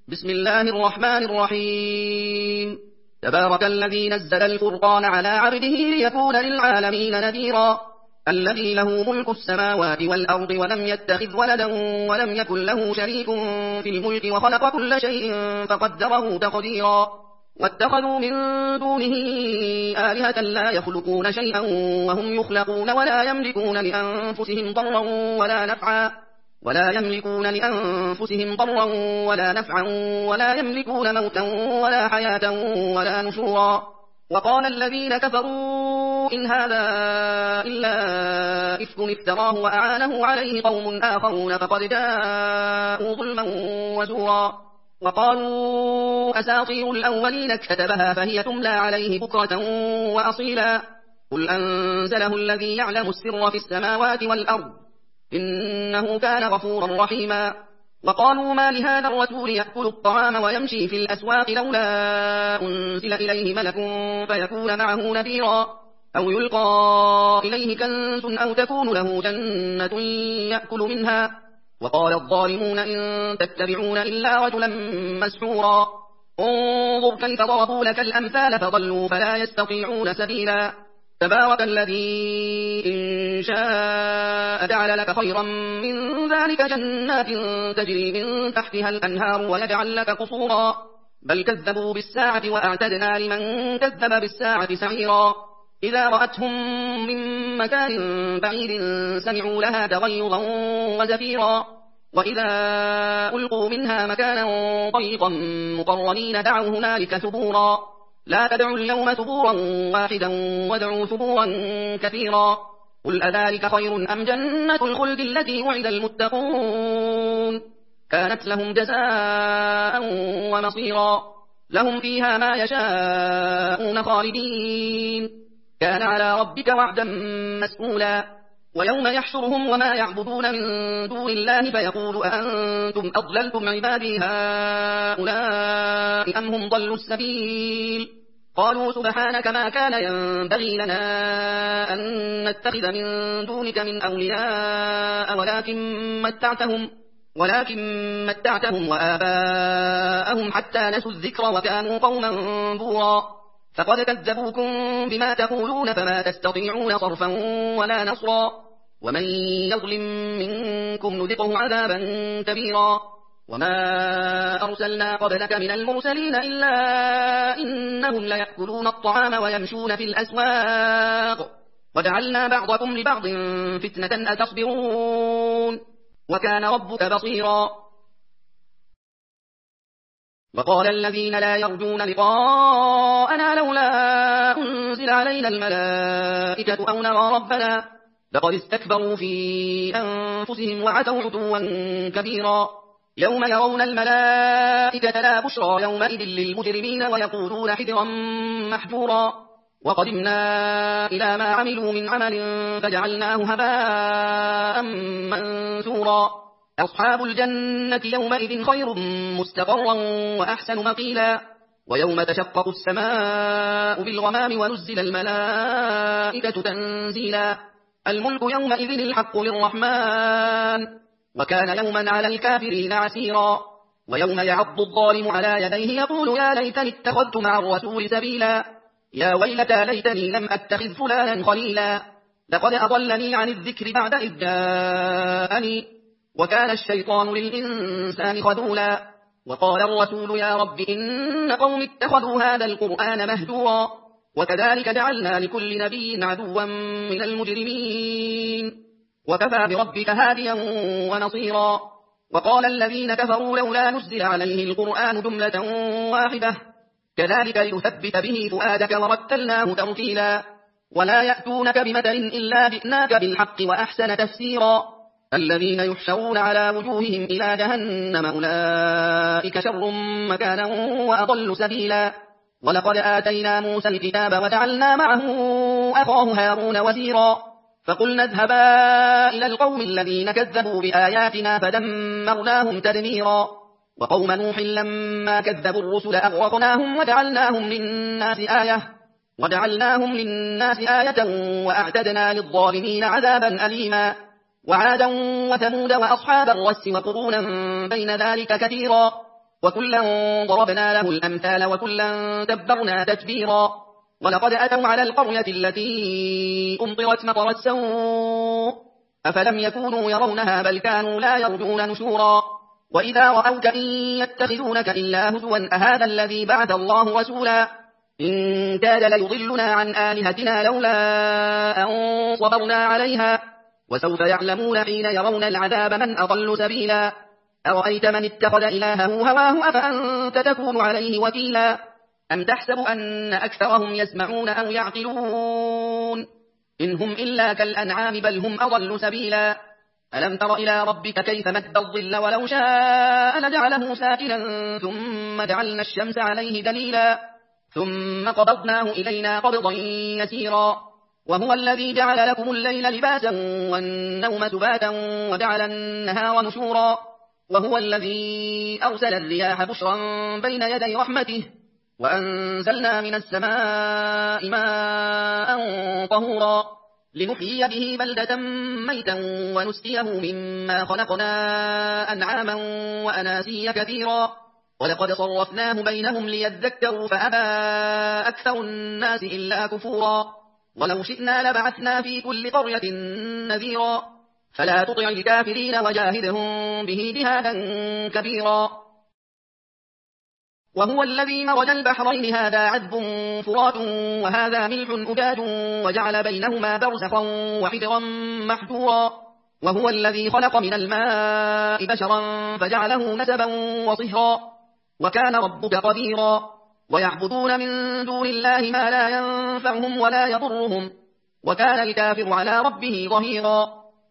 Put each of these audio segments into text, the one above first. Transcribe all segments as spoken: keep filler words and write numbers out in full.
بسم الله الرحمن الرحيم. تبارك الذي نزل الفرقان على عبده ليكون للعالمين نذيرا. الذي له ملك السماوات والأرض ولم يتخذ ولدا ولم يكن له شريك في الملك وخلق كل شيء فقدره تقديرا. واتخذوا من دونه آلهة لا يخلقون شيئا وهم يخلقون ولا يملكون لأنفسهم ضرا ولا نفعا ولا يملكون لأنفسهم ضرا ولا نفعا ولا يملكون موتا ولا حياة ولا نشورا. وقال الذين كفروا إن هذا إلا إفك افتراه وأعانه عليه قوم آخرون فقد جاءوا ظلما وزورا. وقالوا أساطير الأولين اكتتبها فهي تملى عليه بكرة وأصيلا. قل أنزله الذي يعلم السر في السماوات والأرض إنه كان غفورا رحيما. وقالوا ما لهذا الرسول يأكل الطعام ويمشي في الأسواق لولا أنزل إليه ملك فيكون معه نذيرا أو يلقى إليه كنز أو تكون له جنة يأكل منها. وقال الظالمون إن تتبعون إلا رجلا مسحورا. انظر كيف ضربوا لك الأمثال فضلوا فلا يستطيعون سبيلا. تبارك الذي إن شاء جعل لك خيرا من ذلك جنات تجري من تحتها الأنهار ويجعل لك قصورا. بل كذبوا بالساعة وأعتدنا لمن كذب بالساعة سعيرا. إذا رأتهم من مكان بعيد سمعوا لها تغيظا وزفيرا. وإذا ألقوا منها مكانا ضيقا مقرنين دعوا هنالك ثبورا. لا تدعوا اليوم ثبورا واحدا وادعوا ثبورا كثيرا. قل أذلك خير أم جنة الخلد التي وعد المتقون كانت لهم جزاء ومصيرا. لهم فيها ما يشاءون خالدين كان على ربك وعدا مسئولا. ويوم يحشرهم وما يعبدون من دون الله فيقول أأنتم أضللتم عبادي هؤلاء أم هم ضلوا السبيل. قالوا سبحانك ما كان ينبغي لنا أن نتخذ من دونك من أولياء ولكن متعتهم ولكن متعتهم وآباءهم حتى نسوا الذكر وكانوا قوما بورا. فقد كذبوكم بما تقولون فما تستطيعون صرفا ولا نصرا. ومن يظلم منكم نذقه عذابا كبيرا. وما أرسلنا قبلك من المرسلين إلا إنهم ليأكلون الطعام ويمشون في الأسواق وجعلنا بعضكم لبعض فتنة أتصبرون وكان ربك بصيرا. وقال الذين لا يرجون لقاءنا لولا أنزل علينا الملائكة أو نرى ربنا لقد استكبروا في أنفسهم وعتوا عتوا كبيرا. يوم يرون الملائكة لا بشرى يومئذ للمجرمين ويقولون حجرا محجورا. وقدمنا إلى ما عملوا من عمل فجعلناه هباء منثورا. أصحاب الجنة يومئذ خير مستقرا وأحسن مقيلا. ويوم تشقق السماء بالغمام ونزل الملائكة تنزيلا. الملك يومئذ الحق للرحمن وكان يوما على الكافرين عسيرا. ويوم يعض الظالم على يديه يقول يا ليتني اتخذت مع الرسول سبيلا. يا ويلتى ليتني لم أتخذ فلانا خليلا. لقد أضلني عن الذكر بعد إذ جاءني وكان الشيطان للإنسان خذولا. وقال الرسول يا رب إن قوم اتخذوا هذا القرآن مهجورا. وكذلك جعلنا لكل نبي عدوا من المجرمين وكفى بربك هاديا ونصيرا. وقال الذين كفروا لولا نزل عليه القرآن جملة واحدة كذلك لنثبت به فؤادك ورتلناه ترتيلا. ولا يأتونك بمثل إلا جئناك بالحق وأحسن تفسيرا. الذين يحشرون على وجوههم إلى جهنم أولئك شر مكانا وأضل سبيلا. ولقد آتينا موسى الكتاب وجعلنا معه أخاه هارون وزيرا. فقلنا اذهبا إلى القوم الذين كذبوا بآياتنا فدمرناهم تدميرا. وقوم نوح لما كذبوا الرسل أغرقناهم وجعلناهم للناس آية وجعلناهم للناس آية وأعتدنا للظالمين عذابا أليما. وعادا وثمود وأصحاب الرس وقرونا بين ذلك كثيرا. وكلا ضربنا له الأمثال وكلا دبرنا تدبيرا ولقد أتوا على القرية التي أمطرت مطر السوء أفلم يكونوا يرونها بل كانوا لا يرجون نشورا وإذا رأوك إن يتخذونك إلا هزوا أهذا الذي بعث الله رسولا إن كاد ليضلنا عن آلهتنا لولا أن صبرنا عليها وسوف يعلمون حين يرون العذاب من أضل سبيلا أرأيت من اتخذ إلهه هواه أفأنت تكون عليه وكيلا أم تحسب أن أكثرهم يسمعون أو يعقلون إن هم إلا كالأنعام بل هم أضل سبيلا ألم تر إلى ربك كيف مد الظل ولو شاء لجعله ساكنا ثم جعلنا الشمس عليه دليلا ثم قبضناه إلينا قبضا يسيرا وهو الذي جعل لكم الليل لباسا والنوم سباتا وجعل النهار نشورا وهو الذي أرسل الرياح بشرا بين يدي رحمته وأنزلنا من السماء ماء طهورا لنحيي به بلدة ميتا ونسقيه مما خلقنا أنعاما وأناسيا كثيرا ولقد صرفناه بينهم ليذكروا فأبى أكثر الناس إلا كفورا ولو شئنا لبعثنا في كل قرية نذيرا فلا تطع الكافرين وجاهدهم به جهادا كبيرا وهو الذي مرج البحرين هذا عذب فرات وهذا ملح أجاج وجعل بينهما برزخا وحجرا محجورا وهو الذي خلق من الماء بشرا فجعله نسبا وصهرا وكان ربك قديرا ويعبدون من دون الله ما لا ينفعهم ولا يضرهم وكان الكافر على ربه ظهيرا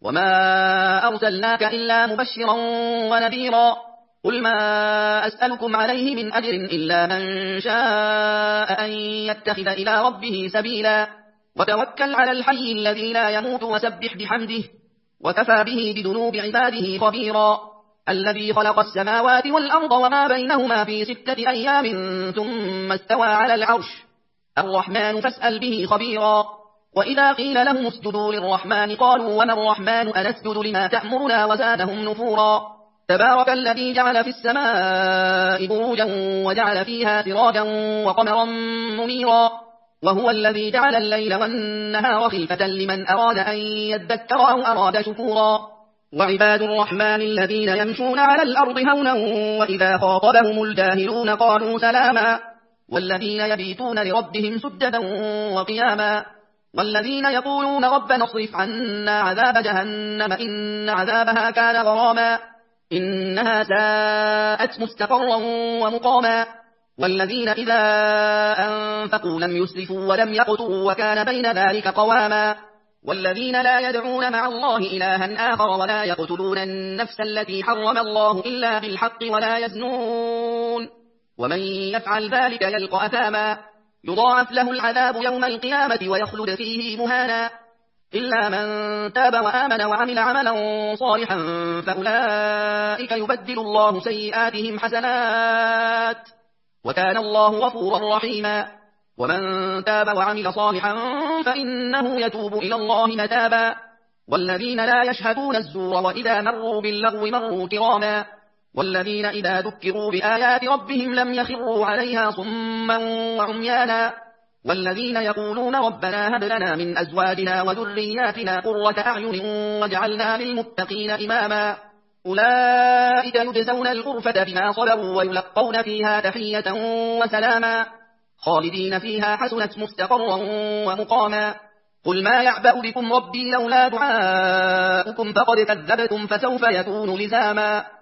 وما أرسلناك إلا مبشرا ونذيرا قل ما أسألكم عليه من أجر إلا من شاء أن يتخذ إلى ربه سبيلا وتوكل على الحي الذي لا يموت وسبح بحمده وكفى به بذنوب عباده خبيرا الذي خلق السماوات والأرض وما بينهما في ستة أيام ثم استوى على العرش الرحمن فاسأل به خبيرا وإذا قيل لهم اسجدوا للرحمن قالوا وما الرحمن أنسجد لما تأمرنا وزادهم نفورا تبارك الذي جعل في السماء بروجا وجعل فيها سراجا وقمرا منيرا وهو الذي جعل الليل والنهار خلفة لمن أراد أن يذكر أو أراد شكورا وعباد الرحمن الذين يمشون على الأرض هونا وإذا خاطبهم الجاهلون قالوا سلاما والذين يبيتون لربهم سجدا وقياما والذين يقولون ربنا اصرف عنا عذاب جهنم إن عذابها كان غراما إنها ساءت مستقرا ومقاما والذين إذا أنفقوا لم يسرفوا ولم يقتروا وكان بين ذلك قواما والذين لا يدعون مع الله إلها آخر ولا يقتلون النفس التي حرم الله إلا بالحق ولا يزنون ومن يفعل ذلك يلقى أثاما يضاعف له العذاب يوم القيامة ويخلد فيه مهانا إلا من تاب وآمن وعمل عملا صالحا فأولئك يبدل الله سيئاتهم حسنات وكان الله غفورا رحيما ومن تاب وعمل صالحا فإنه يتوب إلى الله متابا والذين لا يشهدون الزور وإذا مروا باللغو مروا كراما والذين إذا ذكروا بآيات ربهم لم يخروا عليها صما وعميانا والذين يقولون ربنا هب لنا من أزواجنا وذرياتنا قرة أعين واجعلنا للمتقين إماما أولئك يجزون الغرفة بما صبروا ويلقون فيها تحية وسلاما خالدين فيها حسنت مستقرا ومقاما قل ما يعبأ بكم ربي لولا دعاؤكم فقد كذبتم فسوف يكون لزاما